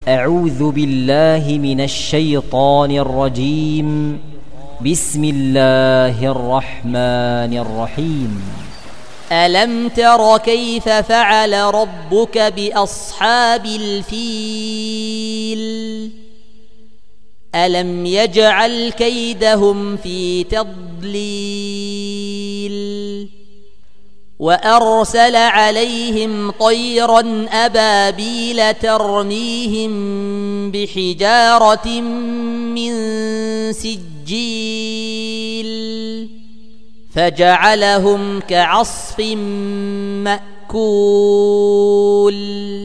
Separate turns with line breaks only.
أعوذ بالله من الشيطان الرجيم. بسم الله الرحمن الرحيم.
ألم تر كيف فعل ربك بأصحاب الفيل ألم يجعل كيدهم في تضليل وأرسل عليهم طيرا أبابيل ترميهم بحجارة من سجيل فجعلهم كعصف مأكول.